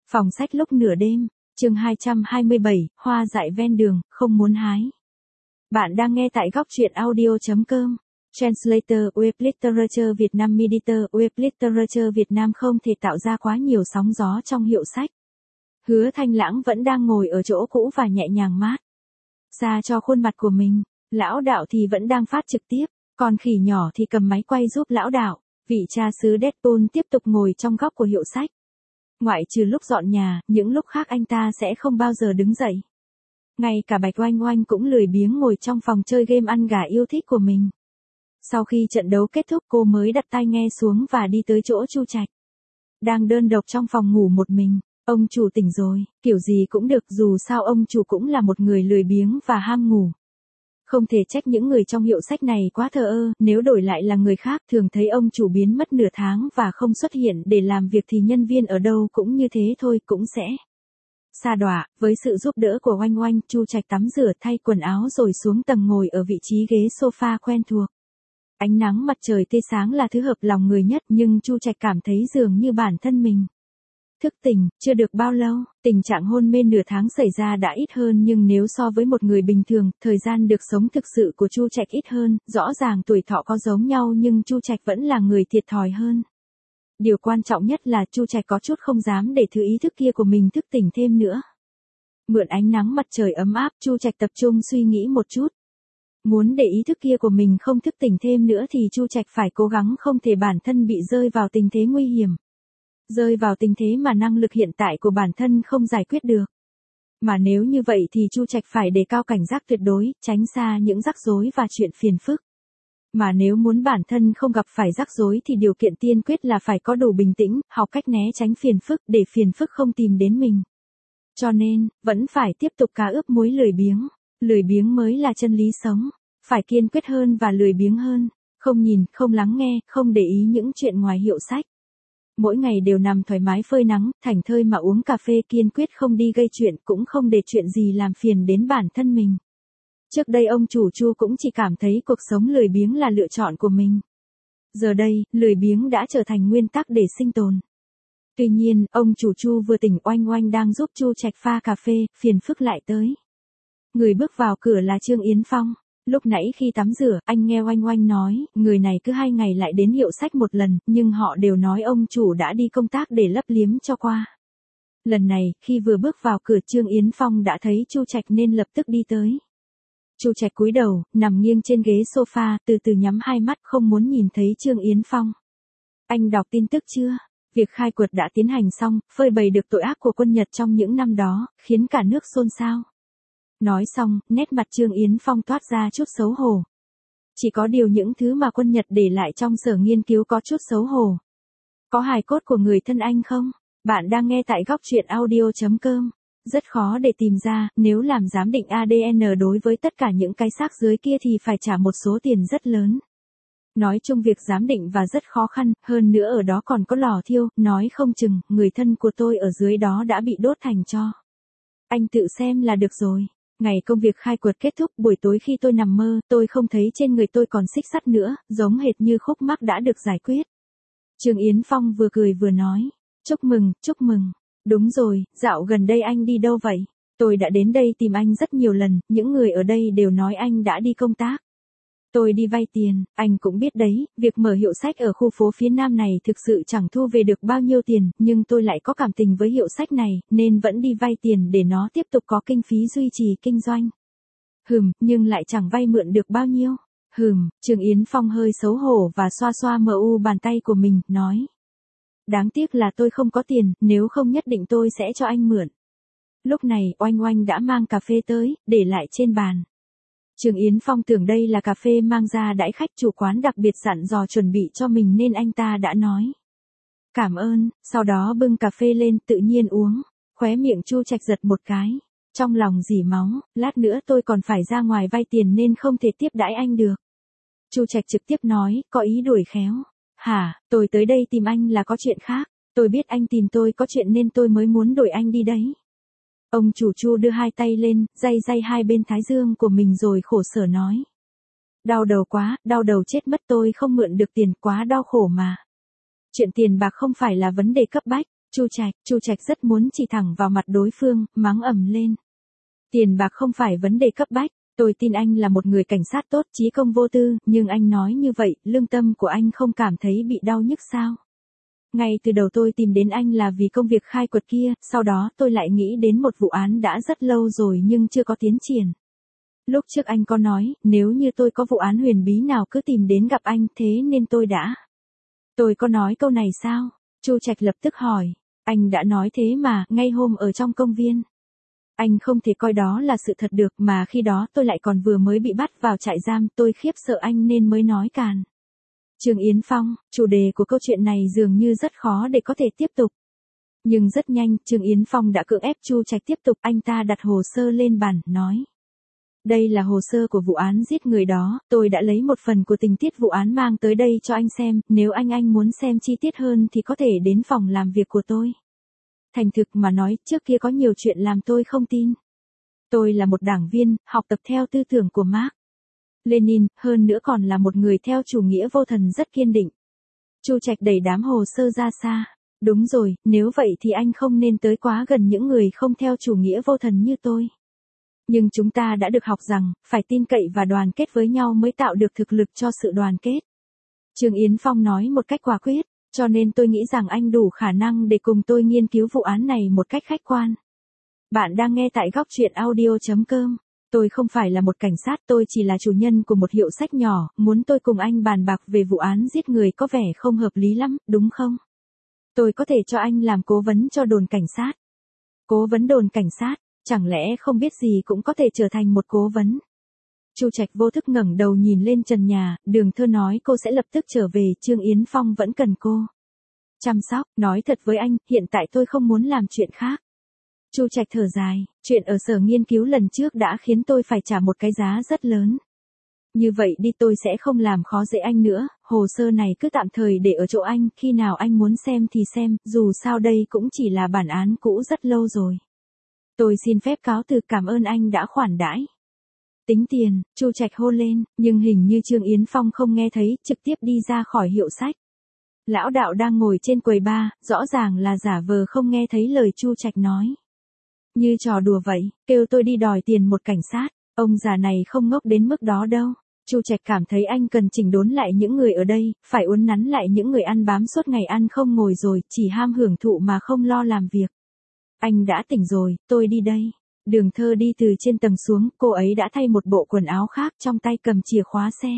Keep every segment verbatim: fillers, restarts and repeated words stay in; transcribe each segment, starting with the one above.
Phòng sách lúc nửa đêm, chương hai trăm hai mươi bảy, hoa dại ven đường, không muốn hái. Bạn đang nghe tại góc truyện audio chấm com. Translator Web Literature Việt Nam Mediator Web Literature Việt Nam không thể tạo ra quá nhiều sóng gió trong hiệu sách. Hứa Thanh Lãng vẫn đang ngồi ở chỗ cũ và nhẹ nhàng mát xa cho khuôn mặt của mình. Lão đạo thì vẫn đang phát trực tiếp, còn khỉ nhỏ thì cầm máy quay giúp lão đạo. Vị cha xứ Deadpool tiếp tục ngồi trong góc của hiệu sách. Ngoại trừ lúc dọn nhà, những lúc khác anh ta sẽ không bao giờ đứng dậy. Ngay cả Bạch Oanh Oanh cũng lười biếng ngồi trong phòng chơi game ăn gà yêu thích của mình. Sau khi trận đấu kết thúc, cô mới đặt tai nghe xuống và đi tới chỗ Chu Trạch. Đang đơn độc trong phòng ngủ một mình. Ông chủ tỉnh rồi, kiểu gì cũng được, dù sao ông chủ cũng là một người lười biếng và ham ngủ. Không thể trách những người trong hiệu sách này quá thờ ơ, nếu đổi lại là người khác thường thấy ông chủ biến mất nửa tháng và không xuất hiện để làm việc thì nhân viên ở đâu cũng như thế thôi, cũng sẽ sa đọa. Với sự giúp đỡ của Oanh Oanh, Chu Trạch tắm rửa thay quần áo rồi xuống tầng ngồi ở vị trí ghế sofa quen thuộc. Ánh nắng mặt trời tươi sáng là thứ hợp lòng người nhất, nhưng Chu Trạch cảm thấy dường như bản thân mình thức tỉnh, chưa được bao lâu, tình trạng hôn mê nửa tháng xảy ra đã ít hơn, nhưng nếu so với một người bình thường, thời gian được sống thực sự của Chu Trạch ít hơn, rõ ràng tuổi thọ có giống nhau nhưng Chu Trạch vẫn là người thiệt thòi hơn. Điều quan trọng nhất là Chu Trạch có chút không dám để thứ ý thức kia của mình thức tỉnh thêm nữa. Mượn ánh nắng mặt trời ấm áp, Chu Trạch tập trung suy nghĩ một chút. Muốn để ý thức kia của mình không thức tỉnh thêm nữa thì Chu Trạch phải cố gắng không thể bản thân bị rơi vào tình thế nguy hiểm. Rơi vào tình thế mà năng lực hiện tại của bản thân không giải quyết được. Mà nếu như vậy thì Chu Trạch phải đề cao cảnh giác tuyệt đối, tránh xa những rắc rối và chuyện phiền phức. Mà nếu muốn bản thân không gặp phải rắc rối thì điều kiện tiên quyết là phải có đủ bình tĩnh, học cách né tránh phiền phức để phiền phức không tìm đến mình. Cho nên, vẫn phải tiếp tục cá ướp muối lười biếng. Lười biếng mới là chân lý sống. Phải kiên quyết hơn và lười biếng hơn. Không nhìn, không lắng nghe, không để ý những chuyện ngoài hiệu sách. Mỗi ngày đều nằm thoải mái phơi nắng, thảnh thơi mà uống cà phê, kiên quyết không đi gây chuyện, cũng không để chuyện gì làm phiền đến bản thân mình. Trước đây ông chủ Chu cũng chỉ cảm thấy cuộc sống lười biếng là lựa chọn của mình. Giờ đây, lười biếng đã trở thành nguyên tắc để sinh tồn. Tuy nhiên, ông chủ Chu vừa tỉnh, Oanh Oanh đang giúp Chu Trạch pha cà phê, phiền phức lại tới. Người bước vào cửa là Trương Yến Phong. Lúc nãy khi tắm rửa, anh nghe Oanh Oanh nói, người này cứ hai ngày lại đến hiệu sách một lần, nhưng họ đều nói ông chủ đã đi công tác để lấp liếm cho qua. Lần này, khi vừa bước vào cửa, Trương Yến Phong đã thấy Chu Trạch nên lập tức đi tới. Chu Trạch cúi đầu, nằm nghiêng trên ghế sofa, từ từ nhắm hai mắt, không muốn nhìn thấy Trương Yến Phong. Anh đọc tin tức chưa? Việc khai quật đã tiến hành xong, phơi bày được tội ác của quân Nhật trong những năm đó, khiến cả nước xôn xao. Nói xong, nét mặt Trương Yến Phong toát ra chút xấu hổ. Chỉ có điều những thứ mà quân Nhật để lại trong sở nghiên cứu có chút xấu hổ. Có hài cốt của người thân anh không? Bạn đang nghe tại góc truyện audio chấm com. Rất khó để tìm ra, nếu làm giám định a đê en đối với tất cả những cái xác dưới kia thì phải trả một số tiền rất lớn. Nói chung việc giám định và rất khó khăn, hơn nữa ở đó còn có lò thiêu, nói không chừng, người thân của tôi ở dưới đó đã bị đốt thành tro. Anh tự xem là được rồi. Ngày công việc khai quật kết thúc, buổi tối khi tôi nằm mơ, tôi không thấy trên người tôi còn xích sắt nữa, giống hệt như khúc mắc đã được giải quyết. Trương Yến Phong vừa cười vừa nói, chúc mừng, chúc mừng. Đúng rồi, dạo gần đây anh đi đâu vậy? Tôi đã đến đây tìm anh rất nhiều lần, những người ở đây đều nói anh đã đi công tác. Tôi đi vay tiền, anh cũng biết đấy, việc mở hiệu sách ở khu phố phía Nam này thực sự chẳng thu về được bao nhiêu tiền, nhưng tôi lại có cảm tình với hiệu sách này, nên vẫn đi vay tiền để nó tiếp tục có kinh phí duy trì kinh doanh. Hừm, nhưng lại chẳng vay mượn được bao nhiêu. Hừm, Trương Yến Phong hơi xấu hổ và xoa xoa mờ u bàn tay của mình, nói. Đáng tiếc là tôi không có tiền, nếu không nhất định tôi sẽ cho anh mượn. Lúc này, Oanh Oanh đã mang cà phê tới, để lại trên bàn. Trương Yến Phong tưởng đây là cà phê mang ra đãi khách, chủ quán đặc biệt dặn dò chuẩn bị cho mình nên anh ta đã nói. Cảm ơn, sau đó bưng cà phê lên tự nhiên uống, khóe miệng Chu Trạch giật một cái. Trong lòng rỉ máu, lát nữa tôi còn phải ra ngoài vay tiền nên không thể tiếp đãi anh được. Chu Trạch trực tiếp nói, có ý đuổi khéo. Hả, tôi tới đây tìm anh là có chuyện khác, tôi biết anh tìm tôi có chuyện nên tôi mới muốn đuổi anh đi đấy. Ông chủ Chu đưa hai tay lên, day day hai bên thái dương của mình rồi khổ sở nói. Đau đầu quá, đau đầu chết mất, tôi không mượn được tiền, quá đau khổ mà. Chuyện tiền bạc không phải là vấn đề cấp bách, Chu Trạch, Chu Trạch rất muốn chỉ thẳng vào mặt đối phương, mắng ầm lên. Tiền bạc không phải vấn đề cấp bách, tôi tin anh là một người cảnh sát tốt, chí công vô tư, nhưng anh nói như vậy, lương tâm của anh không cảm thấy bị đau nhức sao? Ngay từ đầu tôi tìm đến anh là vì công việc khai quật kia, sau đó tôi lại nghĩ đến một vụ án đã rất lâu rồi nhưng chưa có tiến triển. Lúc trước anh có nói, nếu như tôi có vụ án huyền bí nào cứ tìm đến gặp anh, thế nên tôi đã. Tôi có nói câu này sao? Chu Trạch lập tức hỏi. Anh đã nói thế mà, ngay hôm ở trong công viên. Anh không thể coi đó là sự thật được, mà khi đó tôi lại còn vừa mới bị bắt vào trại giam, tôi khiếp sợ anh nên mới nói càn. Trương Yến Phong, chủ đề của câu chuyện này dường như rất khó để có thể tiếp tục. Nhưng rất nhanh, Trương Yến Phong đã cưỡng ép Chu Trạch tiếp tục, anh ta đặt hồ sơ lên bàn, nói. Đây là hồ sơ của vụ án giết người đó, tôi đã lấy một phần của tình tiết vụ án mang tới đây cho anh xem, nếu anh anh muốn xem chi tiết hơn thì có thể đến phòng làm việc của tôi. Thành thực mà nói, trước kia có nhiều chuyện làm tôi không tin. Tôi là một đảng viên, học tập theo tư tưởng của Mark Lenin, hơn nữa còn là một người theo chủ nghĩa vô thần rất kiên định. Chu Trạch đẩy đám hồ sơ ra xa. Đúng rồi, nếu vậy thì anh không nên tới quá gần những người không theo chủ nghĩa vô thần như tôi. Nhưng chúng ta đã được học rằng, phải tin cậy và đoàn kết với nhau mới tạo được thực lực cho sự đoàn kết. Trương Yến Phong nói một cách quả quyết, cho nên tôi nghĩ rằng anh đủ khả năng để cùng tôi nghiên cứu vụ án này một cách khách quan. Bạn đang nghe tại góc truyện audio chấm com. Tôi không phải là một cảnh sát, tôi chỉ là chủ nhân của một hiệu sách nhỏ, muốn tôi cùng anh bàn bạc về vụ án giết người có vẻ không hợp lý lắm, đúng không? Tôi có thể cho anh làm cố vấn cho đồn cảnh sát. Cố vấn đồn cảnh sát, chẳng lẽ không biết gì cũng có thể trở thành một cố vấn? Chu Trạch vô thức ngẩng đầu nhìn lên trần nhà, Đường Thơ nói cô sẽ lập tức trở về, Trương Yến Phong vẫn cần cô chăm sóc, nói thật với anh, hiện tại tôi không muốn làm chuyện khác. Chu Trạch thở dài, chuyện ở sở nghiên cứu lần trước đã khiến tôi phải trả một cái giá rất lớn. Như vậy đi, tôi sẽ không làm khó dễ anh nữa, hồ sơ này cứ tạm thời để ở chỗ anh, khi nào anh muốn xem thì xem, dù sao đây cũng chỉ là bản án cũ rất lâu rồi. Tôi xin phép cáo từ, cảm ơn anh đã khoản đãi. Tính tiền, Chu Trạch hô lên, nhưng hình như Trương Yến Phong không nghe thấy, trực tiếp đi ra khỏi hiệu sách. Lão đạo đang ngồi trên quầy bar, rõ ràng là giả vờ không nghe thấy lời Chu Trạch nói. Như trò đùa vậy, kêu tôi đi đòi tiền một cảnh sát, ông già này không ngốc đến mức đó đâu. Chu Trạch cảm thấy anh cần chỉnh đốn lại những người ở đây, phải uốn nắn lại những người ăn bám suốt ngày ăn không ngồi rồi, chỉ ham hưởng thụ mà không lo làm việc. Anh đã tỉnh rồi, tôi đi đây. Đường Thơ đi từ trên tầng xuống, cô ấy đã thay một bộ quần áo khác, trong tay cầm chìa khóa xe.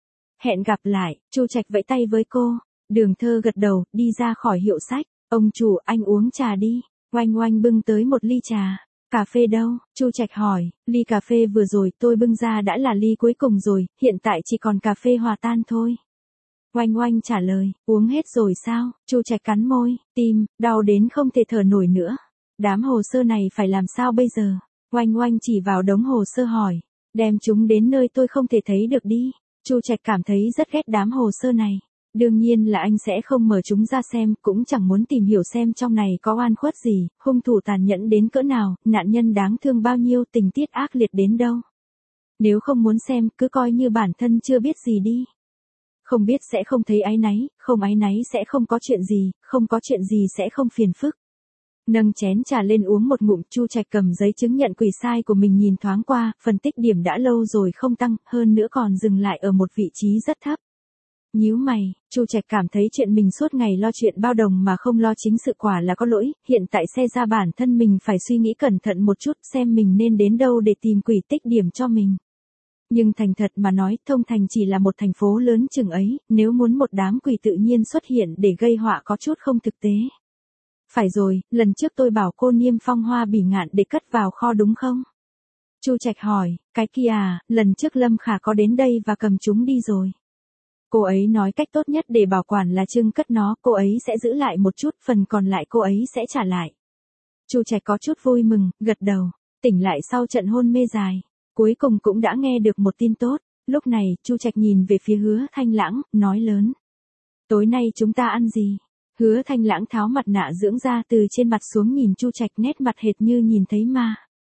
Hẹn gặp lại, Chu Trạch vẫy tay với cô. Đường Thơ gật đầu, đi ra khỏi hiệu sách. Ông chủ, anh uống trà đi. Oanh Oanh bưng tới một ly trà. Cà phê đâu? Chu Trạch hỏi, ly cà phê vừa rồi tôi bưng ra đã là ly cuối cùng rồi, hiện tại chỉ còn cà phê hòa tan thôi. Oanh Oanh trả lời, uống hết rồi sao? Chu Trạch cắn môi, tim, đau đến không thể thở nổi nữa. Đám hồ sơ này phải làm sao bây giờ? Oanh Oanh chỉ vào đống hồ sơ hỏi, đem chúng đến nơi tôi không thể thấy được đi. Chu Trạch cảm thấy rất ghét đám hồ sơ này. Đương nhiên là anh sẽ không mở chúng ra xem, cũng chẳng muốn tìm hiểu xem trong này có oan khuất gì, hung thủ tàn nhẫn đến cỡ nào, nạn nhân đáng thương bao nhiêu, tình tiết ác liệt đến đâu. Nếu không muốn xem, cứ coi như bản thân chưa biết gì đi. Không biết sẽ không thấy áy náy, không áy náy sẽ không có chuyện gì, không có chuyện gì sẽ không phiền phức. Nâng chén trà lên uống một ngụm, Chu Trạch cầm giấy chứng nhận quỷ sai của mình nhìn thoáng qua, phân tích điểm đã lâu rồi không tăng, hơn nữa còn dừng lại ở một vị trí rất thấp. Nhíu mày, Chu Trạch cảm thấy chuyện mình suốt ngày lo chuyện bao đồng mà không lo chính sự quả là có lỗi, hiện tại xe ra bản thân mình phải suy nghĩ cẩn thận một chút xem mình nên đến đâu để tìm quỷ tích điểm cho mình. Nhưng thành thật mà nói, Thông Thành chỉ là một thành phố lớn chừng ấy, nếu muốn một đám quỷ tự nhiên xuất hiện để gây họa có chút không thực tế. Phải rồi, lần trước tôi bảo cô niêm phong hoa bỉ ngạn để cất vào kho đúng không? Chu Trạch hỏi, cái kia à, lần trước Lâm Khả có đến đây và cầm chúng đi rồi. Cô ấy nói cách tốt nhất để bảo quản là trưng cất nó, cô ấy sẽ giữ lại một chút, phần còn lại cô ấy sẽ trả lại. Chu Trạch có chút vui mừng, gật đầu, tỉnh lại sau trận hôn mê dài. Cuối cùng cũng đã nghe được một tin tốt, lúc này, Chu Trạch nhìn về phía Hứa Thanh Lãng, nói lớn. Tối nay chúng ta ăn gì? Hứa Thanh Lãng tháo mặt nạ dưỡng da từ trên mặt xuống nhìn Chu Trạch nét mặt hệt như nhìn thấy ma.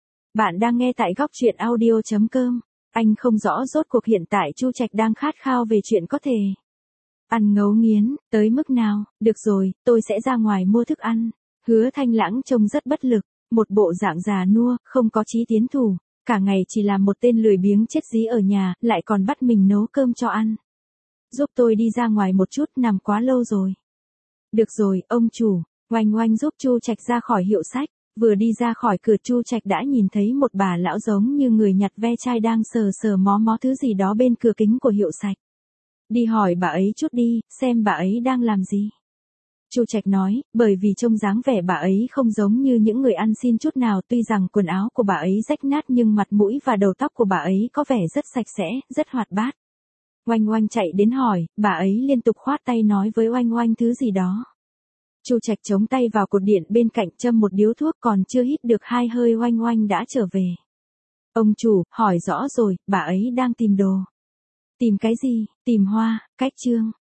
Bạn đang nghe tại góc truyện audio chấm com. Anh không rõ rốt cuộc hiện tại Chu Trạch đang khát khao về chuyện có thể ăn ngấu nghiến, tới mức nào, được rồi, tôi sẽ ra ngoài mua thức ăn. Hứa Thanh Lãng trông rất bất lực, một bộ dạng già nua, không có chí tiến thủ, cả ngày chỉ là một tên lười biếng chết dí ở nhà, lại còn bắt mình nấu cơm cho ăn. Giúp tôi đi ra ngoài một chút, nằm quá lâu rồi. Được rồi, ông chủ. Oanh Oanh giúp Chu Trạch ra khỏi hiệu sách, vừa đi ra khỏi cửa Chu Trạch đã nhìn thấy một bà lão giống như người nhặt ve chai đang sờ sờ mó mó thứ gì đó bên cửa kính của hiệu sách. Đi hỏi bà ấy chút đi, xem bà ấy đang làm gì. Chu Trạch nói, bởi vì trông dáng vẻ bà ấy không giống như những người ăn xin chút nào, tuy rằng quần áo của bà ấy rách nát nhưng mặt mũi và đầu tóc của bà ấy có vẻ rất sạch sẽ, rất hoạt bát. Oanh Oanh chạy đến hỏi, bà ấy liên tục khoát tay nói với Oanh Oanh thứ gì đó. Chu Trạch chống tay vào cột điện bên cạnh châm một điếu thuốc, còn chưa hít được hai hơi Oanh Oanh đã trở về. Ông chủ, hỏi rõ rồi, bà ấy đang tìm đồ. Tìm cái gì? Tìm hoa, cách trương.